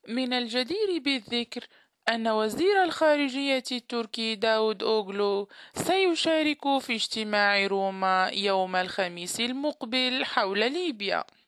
من الجدير بالذكر أن وزير الخارجية التركي داود أوغلو سيشارك في اجتماع روما يوم الخميس المقبل حول ليبيا.